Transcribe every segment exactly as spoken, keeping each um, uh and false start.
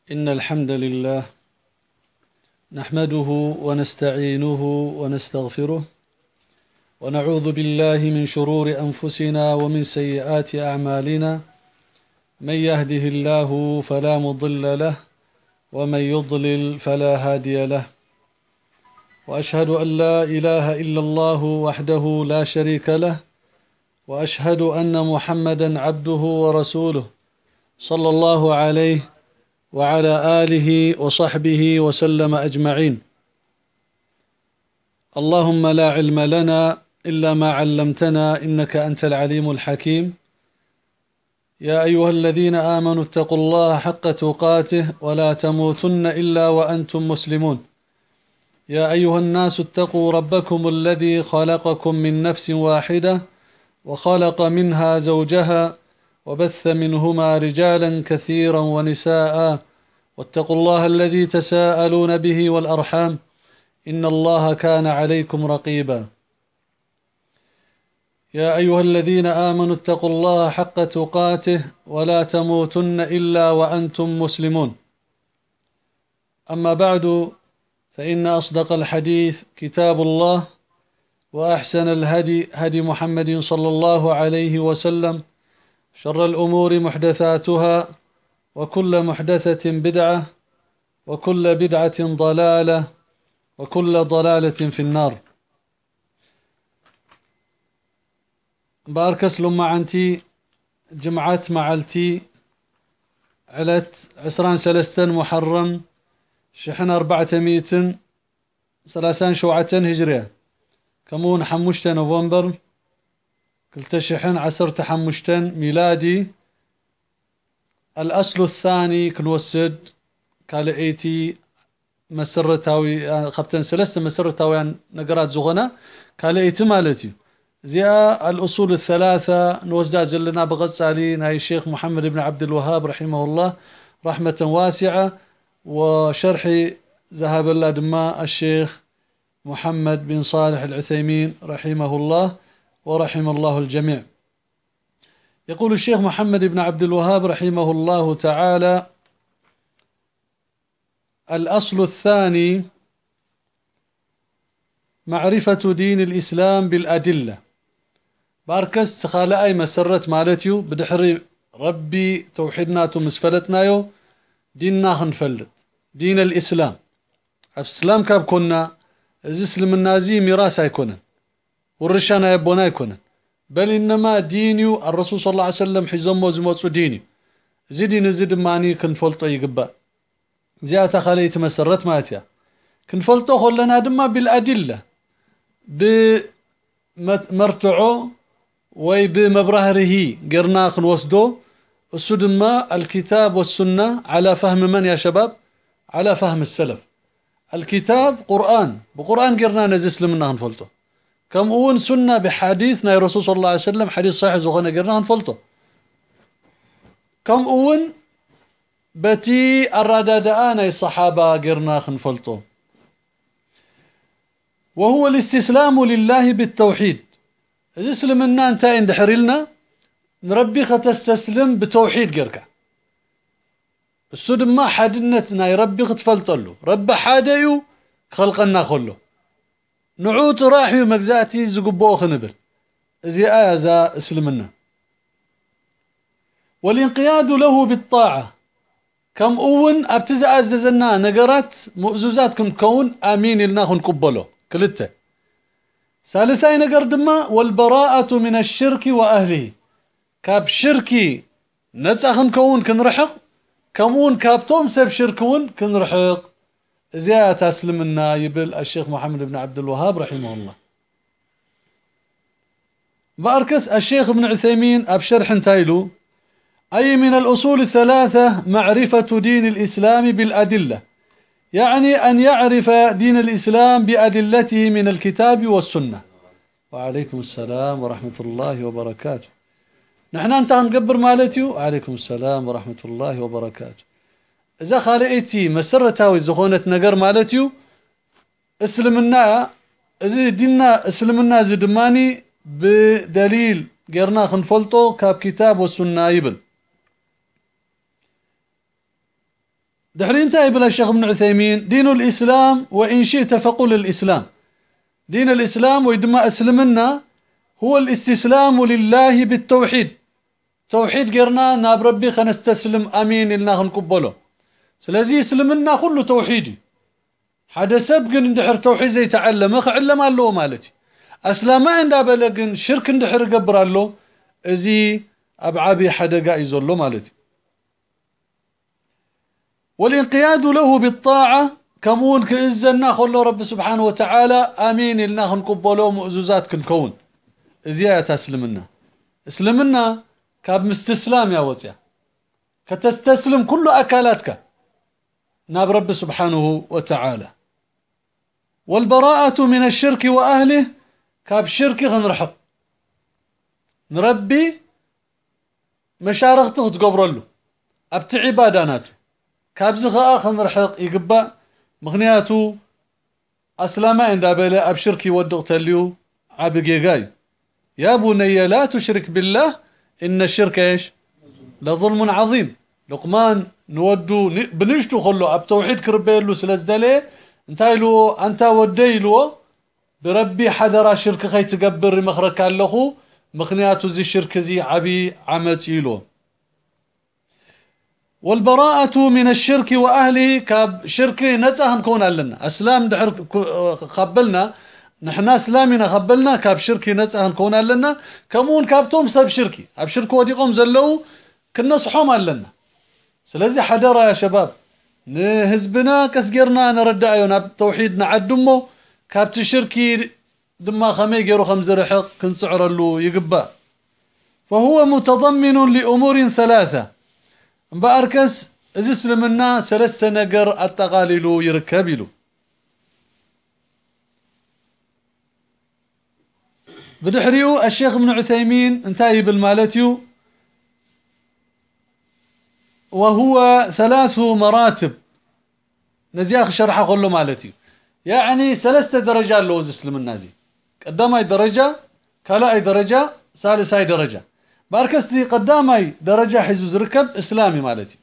إن الحمد لله نحمده ونستعينه ونستغفره ونعوذ بالله من شرور أنفسنا ومن سيئات أعمالنا من يهده الله فلا مضل له ومن يضلل فلا هادي له وأشهد أن لا إله إلا الله وحده لا شريك له وأشهد أن محمدا عبده ورسوله صلى الله عليه وعلى آله وصحبه وسلم أجمعين. اللهم لا علم لنا إلا ما علمتنا إنك أنت العليم الحكيم. يا أيها الذين آمنوا اتقوا الله حق تقاته ولا تموتن إلا وأنتم مسلمون. يا أيها الناس اتقوا ربكم الذي خلقكم من نفس واحدة وخلق منها زوجها وبث منهما رجالا كثيرا ونساء واتقوا الله الذي تساءلون به والأرحام إن الله كان عليكم رقيبا. يا أيها الذين آمنوا اتقوا الله حق تقاته ولا تموتن إلا وأنتم مسلمون. أما بعد فإن أصدق الحديث كتاب الله وأحسن الهدي هدي محمد صلى الله عليه وسلم. شر الأمور محدثاتها وكل محدثة بدعة وكل بدعة ضلالة وكل ضلالة في النار. باركس لما عنتي جمعات معلتي علت عسران سلستن محرم شحن أربعة مئة سلاسان شوعة هجرية كمون حمشت نوفمبر كلت شحن عسرت حمشتن ميلادي. الأصل الثاني كنوسد كالئيتي مسرتاوي خبتن سلسة مسرتاوي نقرات زغنا كالئيتي مالتي زي الأصول الثلاثة نوزدا زلنا بغصالي ناي الشيخ محمد بن عبد الوهاب رحمه الله رحمة واسعة وشرحي ذهب الله دماء الشيخ محمد بن صالح العثيمين رحمه الله ورحم الله الجميع. يقول الشيخ محمد بن عبد الوهاب رحمه الله تعالى: الأصل الثاني معرفة دين الإسلام بالأدلة. باركس تخالى أي مسرت مالتيو بدحري ربي توحيدنا تمسفلتنايو ديننا خنفلت دين الإسلام الإسلام كاب كنا إسلام النازي ميراس يكونن والرشانا يبونا يكونن بل إنما دينيو الرسول صلى الله عليه وسلم حزمو زموتو ديني زيدي نزيد ماني كنفلطو يقبا زيادة خليت مسرت ماتيا كنفلطو خلنا دما بالأدلة بمرتعو وي بمبرهره قرنا خنوسدو السدما الكتاب والسنة على فهم من يا شباب؟ على فهم السلف. الكتاب قرآن بقرآن قرنا نزيس لمنا هنفلطو كم أون سنة بحديثنا يا رسول صلى الله عليه وسلم حديث صحيح زغنا قرنا هنفلطو كم أون بتي الردادآن الصحابة قرنا خنفلطو. وهو الاستسلام لله بالتوحيد. اسلمنا انت عند حريلنا نربي ختستسلم بتوحيد قركا السود ما حدنتنا يربي ختفلطلو رب حاديو خلقنا خلو نعوت راحي مجزاتي زقبو خنبل زي آزا اسلمنا. والانقياد له بالطاعة كم أون ابتزا أززنا نقرات مؤزوزات كم كون آمين لنا خنقبلو كلته. ثالثاي نقر دما والبراءة من الشرك وأهله كاب شركي نسخن كون كنرحق كمون كابتوم سب شركون كنرحق زيادة اسلمنا يبل الشيخ محمد بن عبد الوهاب رحمه الله. باركس الشيخ ابن عثيمين ابشرح انتايلو أي من الأصول الثلاثة معرفة دين الإسلام بالأدلة يعني أن يعرف دين الإسلام بأدلته من الكتاب والسنة. وعليكم السلام ورحمة الله وبركاته. نحن أنت هنقبر مالتيو عليكم السلام ورحمة الله وبركاته. إذا خالئتي مسرتاوي زخونة نقر مالتيو اسلمنا إذا ديننا اسلمنا زدماني بدليل قرنا خنفلطو كاب كتاب والسنة يبل. دحري انتهي بلا الشيخ ابن عثيمين دين الإسلام وإن شئت فقل الإسلام دين الإسلام ويدما أسلمنا هو الاستسلام لله بالتوحيد توحيد غيرنا ناب ربي خنستسلم أمين لنا خنقبله سلازي اسلمنا كله توحيدي حدا سبقن اندحر توحيد زي تعلم اخ علم الله مالتي اسلام عند بلغن شرك اندحر قبر الله ازي ابعابي حدا قايز له مالتي والانقياد له بالطاعة كمون كإزنا خلو رب سبحانه وتعالى امين لنا خنقبله مؤزوزات كنكون ازيات اسلمنا اسلمنا كاب مستسلام يا وصيا كتستسلم كل اكلاتك ناب رب سبحانه وتعالى والبراءة من الشرك وأهله كاب شرك غنرحق نربي مشارغته تقبر له أبت عباداناته كاب زغاء غنرحق يقبأ مغنياته أسلاما عند أبلا أب شركي ودغت اليو عبقي غاي يا بني لا تشرك بالله إن الشرك إيش لظلم عظيم لقمان نودو بنجتو خلو اب توحيد كربيلو سلازدلي انتايلو انت وديلو بربي حدرا شرك خي تقبر مخرك اللهو مخنياتو زي الشرك زي عبي عمتيلو والبراءة من الشرك وأهله كاب شرك نزه نكون لنا اسلام دحر قبلنا نحنا اسلامنا قبلنا كاب شرك نزه نكون لنا كمون كابتوم سب شركي اب شرك وديقوم زلو كنصحوم لنا سلازي حدرا يا شباب نهزبنا كسجرنا نرد ايونا بتوحيد نعدمو كابت شركي دما خمي غيرو خمز رحق كنسعر له يقبا فهو متضمن لأمور ثلاثة بأركس ازسلمنا سلسة نقر التقاليلو يركبلو بدحريو الشيخ ابن عثيمين انتهي بالمالتيو وهو ثلاث مراتب نزياخ شرحه كله مالتي يعني ثلاثه درجات لو اسلم النازي قدامي درجه كلاي درجه ثالثاي درجه باركستي قدامي درجه حزوز ركب اسلامي مالتي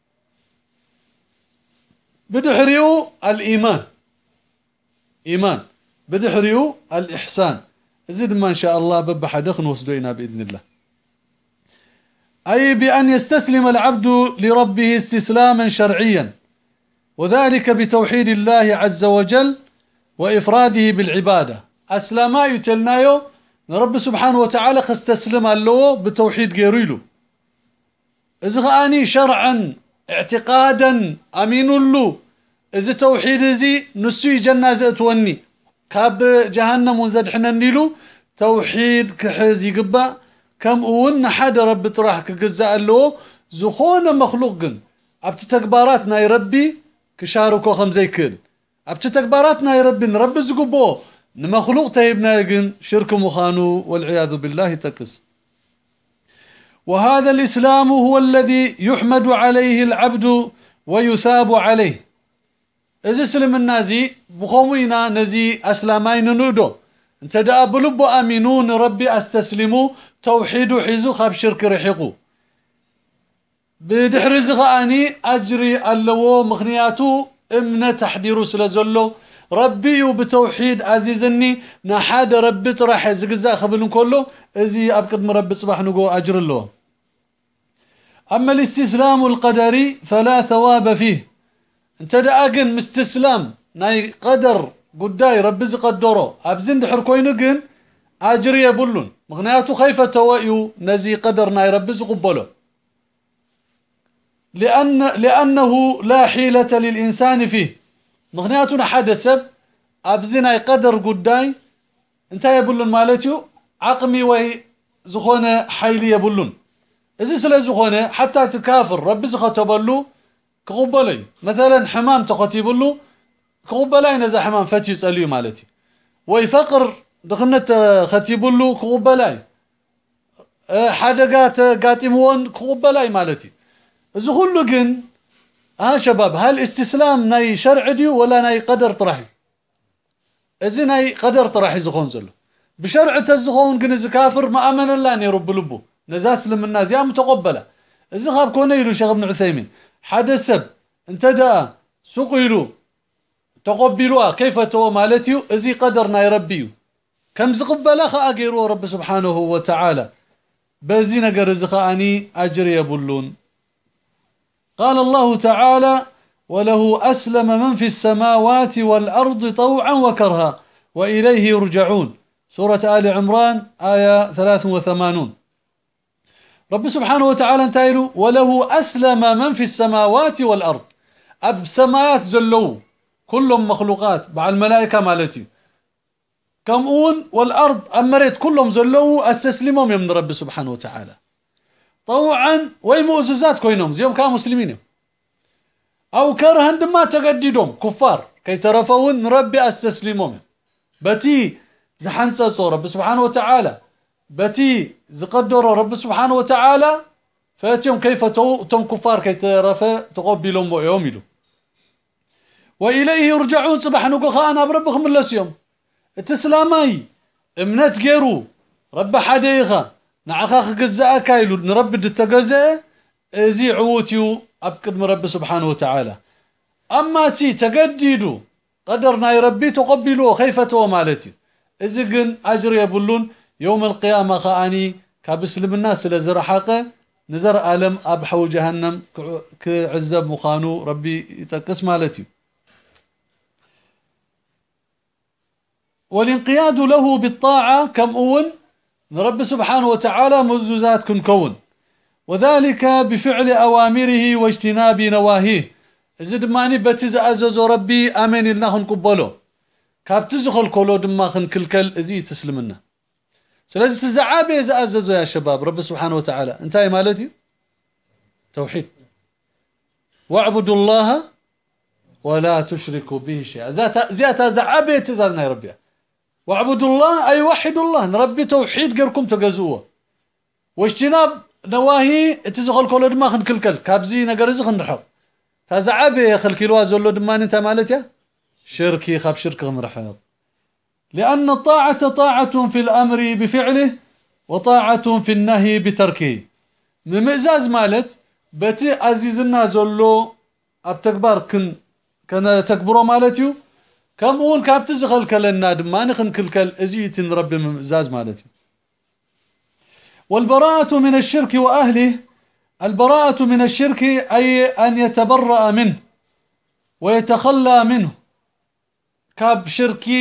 بدحريو الايمان ايمان بدحريو الاحسان زد ما ان شاء الله ببحدخ نوصدينا باذن الله أي بأن يستسلم العبد لربه استسلاما شرعيا وذلك بتوحيد الله عز وجل وإفراده بالعبادة أسلاما يتلنايو رب سبحانه وتعالى استسلم له بتوحيد غيريلو إذا أني شرعا اعتقادا أمين له إذا توحيد زي نسوي جنازة توني كاب جهنم وزدحنا نيلو توحيد كحز يقبأ كم أون حدا رب طرح كجزاء له زخون مخلوق جن أبت تكباراتنا يربي كشاركو خمزي كل أبت تكباراتنا يربي نرب زقبو نمخلوق تهيبنا جن شرك مخانو والعياذ بالله تكس وهذا الإسلام هو الذي يحمد عليه العبد ويثاب عليه إذا سلم النازي بخومينا نزي أسلامين نودو انت دا بلبو امنون ربي استسلموا توحيد حزو خاب شرك رحقو بدحرز غاني اجري اللو مخنياتو امنه تحضيرو سلازلو ربي وبتوحيد عزيزني نحاد ربي طرح زغزا خبلن كله ازي ابقد مرب صباح نغو اجر له اما الاستسلام القدري فلا ثواب فيه انت دا اجن مستسلام ناي قدر قداي رب زقدرو ابزن دحر كوينو جن اجر يبلون مغنياتو خيفه تويو نزي قدرنا رب زقبلو لان لانه لا حيلة للانسان فيه مغنياتنا حدث ابزن اي قدر قداي انت يبلون مالتيو عقمي وي زخونه حيلي يبلون اذا سلا زخونه حتى تكافر رب زقتبلو كقبلي مثلا حمام تقتيبلو كقبلاي نزا حمام فتي يساليو مالتي وي فقر دخنت ختيبلو كقبلاي حدقات قاتمون كقبلاي مالتي اذا كله جن ها شباب هل استسلام ناي شرع دي ولا ناي قدر طرحي اذا ناي قدر طرحي زخون زلو بشرع تزخون جن كافر ما امن الله ان يرب لبه نزا اسلم الناس يا متقبله اذا خاب كونه يلو شيخ ابن عثيمين حدث انت دا سقيلو تقبلوا كيف تو مالتيو ازي قدرنا يربيو كم زقبلا خا اغيرو رب سبحانه وتعالى بزي نغر زخاني اجر يبلون قال الله تعالى وله أسلم من في السماوات والأرض طوعا وكرها وإليه يرجعون سورة آل عمران آية ثلاث وثمانون رب سبحانه وتعالى انتايلو وله أسلم من في السماوات والأرض أب سماوات زلو كلهم مخلوقات مع الملائكة مالتي كمون والأرض أمريت كلهم زلو استسلمهم من رب سبحانه وتعالى طوعا ويمؤززات كوينهم زيهم كانوا مسلمين أو كرهن دما تقددهم كفار كي ترفون ربي استسلمهم بتي زحنصصو رب سبحانه وتعالى بتي زقدروا رب سبحانه وتعالى فاتهم كيف تم كفار كي ترفا تقبلهم ويوملوا وإليه يرجعون صباح نقول خانا بربهم اللسيوم التسلامي امنت غيرو رب حديخا نعخاخ جزاء كايلو نرب التجزاء زي عوتيو أبكد من رب سبحانه وتعالى أما تي تقديدو قدرنا يربي تقبلوه خيفته ومالتي إذن أجر يبلون يوم القيامة خاني كابسلم الناس لزرحاقه نزر ألم أبحو جهنم كعزب مخانو ربي يتقس مالتي والانقياد له بالطاعة كم أول رب سبحانه وتعالى مزوزات كن كون وذلك بفعل أوامره واجتناب نواهيه زد ماني بتز أزز ربي أمين لناخن قبلو كابتزخل كولو دماخن كلكل ازي تسلمنا سلازي تزعابي إذا أززو يا شباب رب سبحانه وتعالى انتهي مالتي توحيد واعبدوا الله ولا تشركوا به شيئا زياتا زعابي تزازنا يا ربي واعبدوا الله أي وحدوا الله نربي توحيد غيركم تجزوه واجتناب نواهي تزخل كل دماغن كلكل كابزي نجر زخن رحب تزعبي خلك الواز ولا دمان انت مالتها شركي خاب شرك رحب لأن الطاعة طاعة في الأمر بفعله وطاعة في النهي بتركه ممزاز مالت بتي عزيزنا زلو ابتكبر كن كان تكبروا مالتيو كم اون كابتزخل كلنا دمان خن كلكل ازيت رب ممزاز مالتي والبراءة من الشرك وأهله البراءة من الشرك أي أن يتبرأ منه ويتخلى منه كاب شركي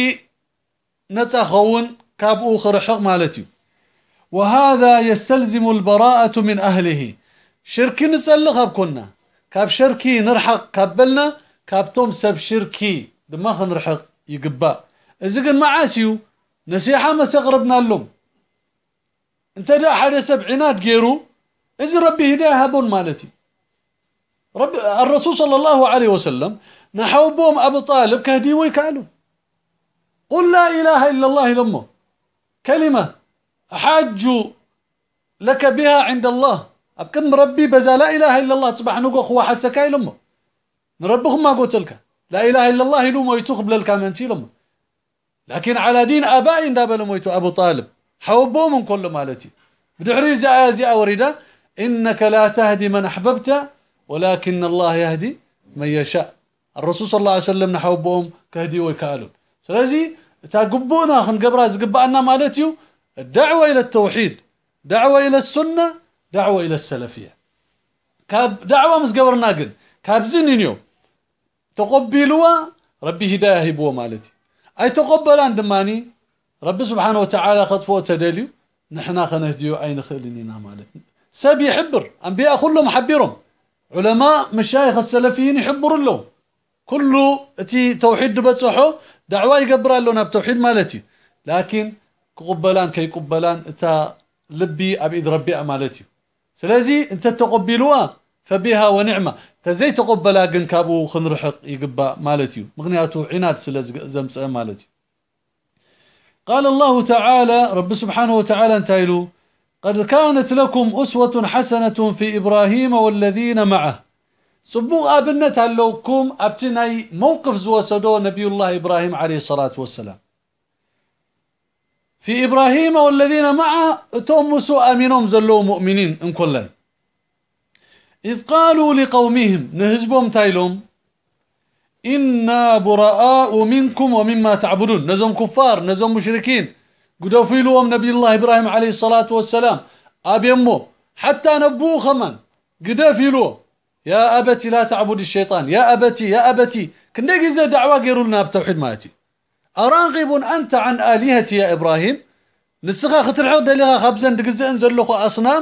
نتخون كاب أخر حق مالتي وهذا يستلزم البراءة من أهله شركي نسألها بكنا كاب شركي نرحق كابلنا كاب توم سب شركي دماغ نرحق يقبا إذا كان معاسيو نسيحة ما سقربنا اللوم انت دا حدا سبعينات غيرو اذا ربي هدايه هبون مالتي رب الرسول صلى الله عليه وسلم نحوبهم ابو طالب كهدي ويكالو قل لا اله الا الله لمه كلمه احاج لك بها عند الله ابكن ربي بزا لا اله الا الله صباح نقو اخو حسكاي لمه نربهم ما قلت لك لا اله الا الله لمه يتقبل الكامنتي لمه لكن على دين ابائي دابل مويتو ابو طالب حوبوا من كل مالتي بدحري زازي أوريدا إنك لا تهدي من أحببت ولكن الله يهدي من يشاء الرسول صلى الله عليه وسلم نحوبهم كهدي ويكالون سلازي تاقبونا خن قبراز قبأنا مالتيو الدعوة إلى التوحيد دعوة إلى السنة دعوة إلى السلفية كاب دعوة مس قبرنا قد كاب زنينيو تقبلوا ربي هدايه هبوا مالتي أي تقبل عندماني رب سبحانه وتعالى خطفوا تدليو نحنا خنهديو عين خلينا مالتنا سب يحبر انبياء كلهم حبرهم علماء مشايخ السلفيين يحبروا له كله تي توحيد بصحو دعوه يقبر لنا بتوحيد مالتي لكن قبلان كي قبلان تا لبي ابي ربي مالتي سلازي انت تقبلوها فبها ونعمه تزي تقبلا جن كابو خنرحق يقبا مالتي مغنياتو عناد سلاز زمص مالتي قال الله تعالى رب سبحانه وتعالى انتايلو قد كانت لكم أسوة حسنة في إبراهيم والذين معه صبوغ أبنت لوكم أبتناي موقف زوسدو نبي الله إبراهيم عليه الصلاة والسلام في إبراهيم والذين معه تومسوا آمنهم زلوا مؤمنين إن كلهم إذ قالوا لقومهم نهزبهم تايلهم إنا براء منكم ومما تعبدون نزم كفار نزم مشركين قدوا فيلوهم نبي الله إبراهيم عليه الصلاة والسلام أبي أمه حتى نبوه خمن قدوا فيلوه يا أبتي لا تعبد الشيطان يا أبتي يا أبتي كنا جزء دعوة غيروا لنا بتوحيد ماتي أراغب أنت عن آلهتي يا إبراهيم نسخة خطر عود لغا خبزا دقزة انزل لكو أصنام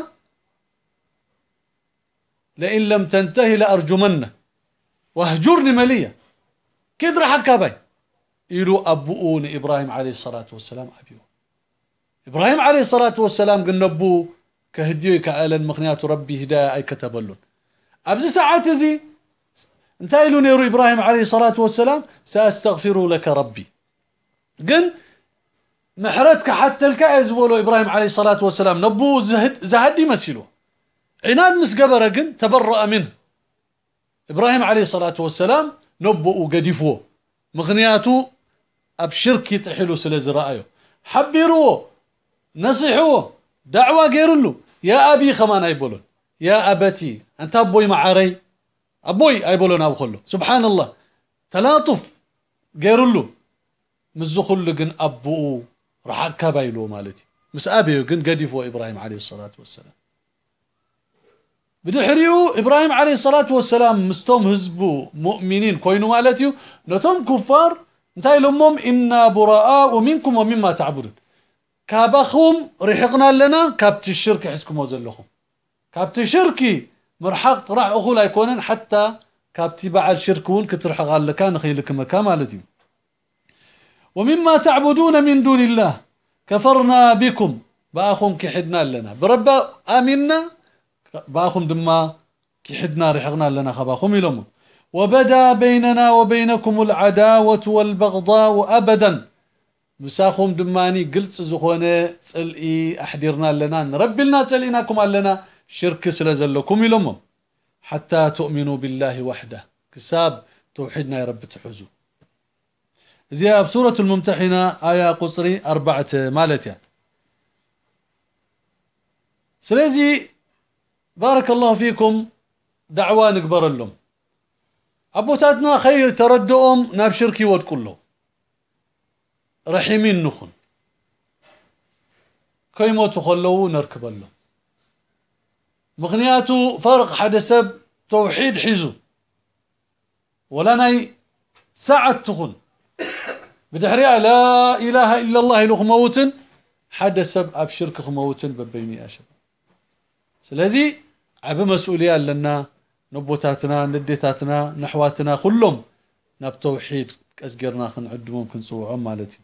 لئن لم تنتهي لأرجمنه واهجرني مليا كيد راح كابي يلو أبوون إبراهيم عليه الصلاة والسلام أبيو إبراهيم عليه الصلاة والسلام قلنا أبو كهديو كألا مخنيات ربي هداية أي كتبلون أبزي ساعات زي انتايلو نيرو إبراهيم عليه الصلاة والسلام سأستغفر لك ربي قن محرتك حتى الكائز ولو إبراهيم عليه الصلاة والسلام نبو زهد زهدي مسيلو عناد مسقبر قن تبرأ منه إبراهيم عليه الصلاة والسلام نبو قديفو مغنياتو أبشرك يتحلو سلز رأيه حبيروه نصيحوه دعوة غيرلو يا أبي خمان أيبولون يا أبتي أنت أبوي معاري أبوي أيبولون أبو خلو سبحان الله تلاطف غيرلو مزخل لقن أبو رحك بايلو مالتي مس أبي قن قديفو إبراهيم عليه الصلاة والسلام بدحريو إبراهيم عليه الصلاة والسلام مستوم هزبو مؤمنين كوينو مالتيو نتوم كفار انتهي لهم إنا براء منكم ومما تعبدون كابخهم رحقنا لنا كابت الشرك حسكم وزلهم كابت الشركي مرحق طرح أخو لا يكونن حتى كابت بعد شركون كترحق على كان خيلك مكان مالتيو ومما تعبدون من دون الله كفرنا بكم باخم كحدنا لنا برب آمنا باخم دما كحدنا رحقنا لنا خباخم يلوم وبدا بيننا وبينكم العداوة والبغضاء أبدا مساخم دماني قلت زخونه صلئي أحدرنا لنا نرب لنا صلئناكم لنا شرك سلازلكم يلوم حتى تؤمنوا بالله وحده كساب توحيدنا يا رب تحوزوا زي بسورة الممتحنة آية قصري أربعة مالتها سلازي بارك الله فيكم دعوة نكبر لهم أبوتاتنا خير تردؤهم ناب شركي ود كله رحيمين نخن كيمو تخلو نركب لهم مغنياتو فرق حدثب توحيد حزو ولنا ساعة تخن بدحريا لا إله إلا الله لو خموتن حدثب أب شرك خموتن ببيني أشب سلازي عب مسؤولية لنا نبوتاتنا نديتاتنا نحواتنا كلهم ناب توحيد أسقرنا خن عد ممكن صوعهم مالتي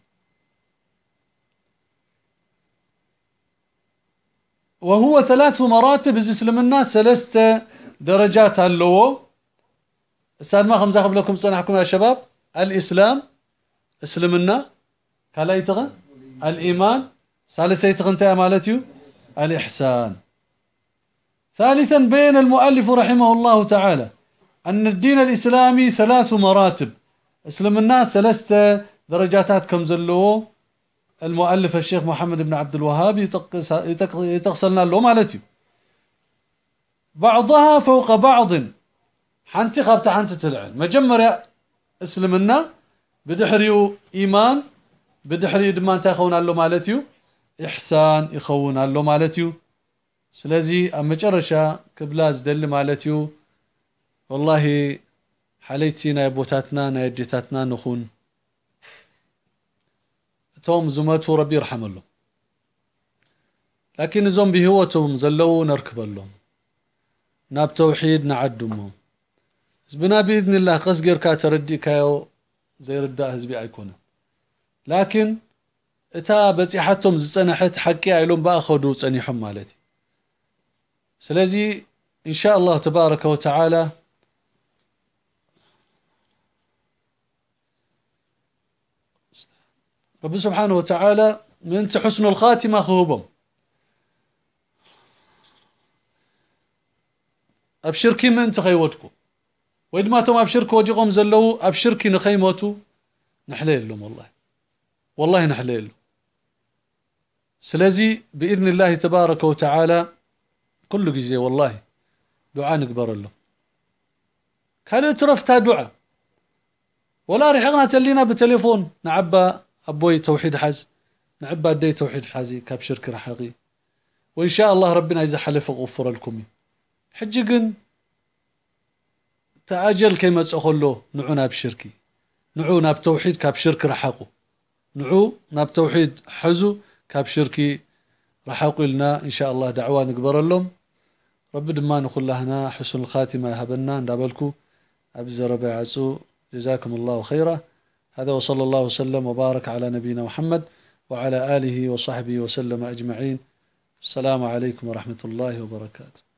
وهو ثلاث مراتب اسلم الناس ثلاثة درجات اللو الساد ما خمسة قبلكم صنعكم يا شباب الإسلام اسلمنا كلا يتغى الإيمان ثالثا يتغى انت مالتيو الإحسان ثالثا بين المؤلف رحمه الله تعالى أن الدين الإسلامي ثلاث مراتب اسلم الناس ثلاثة درجاتات كم زلو المؤلف الشيخ محمد بن عبد الوهاب يتقصلنا له مالتيو بعضها فوق بعض حنتي خبت حنتي تلعن مجمر اسلمنا بدحريو إيمان بدحريو دمان تاخون له مالتيو إحسان يخون له مالتيو سلازي أما جرشا كبلاز دل مالتيو والله حاليتنا يبوتاتنا نيجتاتنا نخون توم زمتو ربي يرحم الله لكن زوم بهوتهم زلو نركب لهم ناب توحيد نعدمهم زبنا بإذن الله قصقر كاتردي كايو زي رداء هزبي أيكونه لكن اتا بصيحتهم زصنحت حقي ايلهم باخذوا صنيحهم مالتي سلازي ان شاء الله تبارك وتعالى رب سبحانه وتعالى من حسن الخاتمه خوبهم ابشركي من انت خيوتكم ويدماتهم ابشرك وجيقهم زلو ابشركي نخيموتو نحليل لهم والله والله نحليل سلازي بإذن الله تبارك وتعالى كل جزء والله دعاء نقبر له كان ترفت دعاء ولا رحقنا تلينا بتليفون نعبى أبوي توحيد حز نعبى دي توحيد حازي كاب شرك رحقي وإن شاء الله ربنا إذا حلف غفر لكم حجقن تأجل كيما تأخلو نعونا بشركي نعونا بتوحيد كاب شرك رحقو نعو ناب توحيد حزو كاب شركي رحقو لنا إن شاء الله دعوة نقبر لهم رب دما نقول لهنا حسن الخاتمة هبنا ندابلكو أبز ربي عسو جزاكم الله خيرا هذا وصلى الله وسلم وبارك على نبينا محمد وعلى آله وصحبه وسلم أجمعين السلام عليكم ورحمة الله وبركاته